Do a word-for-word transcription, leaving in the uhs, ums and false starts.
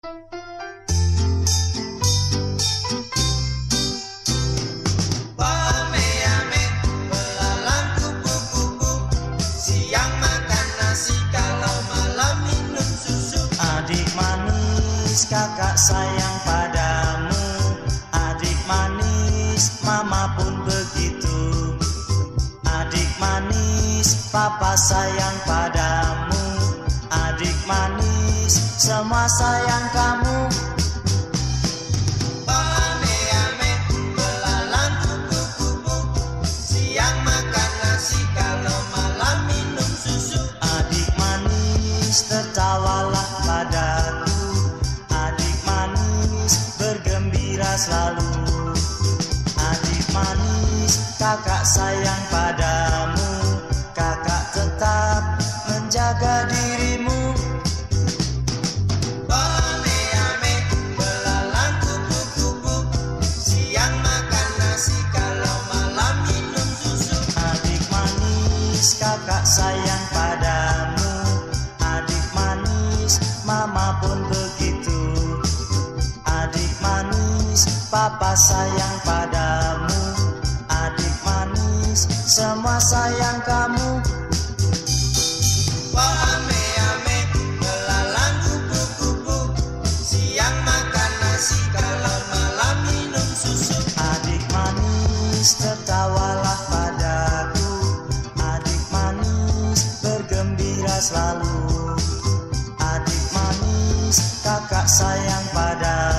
Ame-ame belalang kupu-kupu, siang makan nasi, kalau malam minum susu. Adik manis, kakak sayang padamu. Adik manis, mama pun begitu. Adik manis, papa sayang padamu. Adik manis, semua sayang kamu. Ame-ame belalang kupu-kupu, siang makan nasi, kalau malam minum susu. Adik manis, tertawalah padaku. Adik manis, bergembira selalu. Adik manis, kakak sayang padamu. Kakak tetap menjaga dirimu. Ame-ame belalang kupu-kupu, siang makan nasi, kalau malam minum susu. Adik manis, kakak sayang padamu. Adik manis, mama pun begitu. Adik manis, papa sayang padamu. Adik manis, semua sayang kamu. Ame-ame belalang kupu-kupu, siang makan nasi, kalau malam minum susu. Adik manis, tertawalah padaku. Adik manis, bergembira selalu. Adik manis, kakak sayang padamu.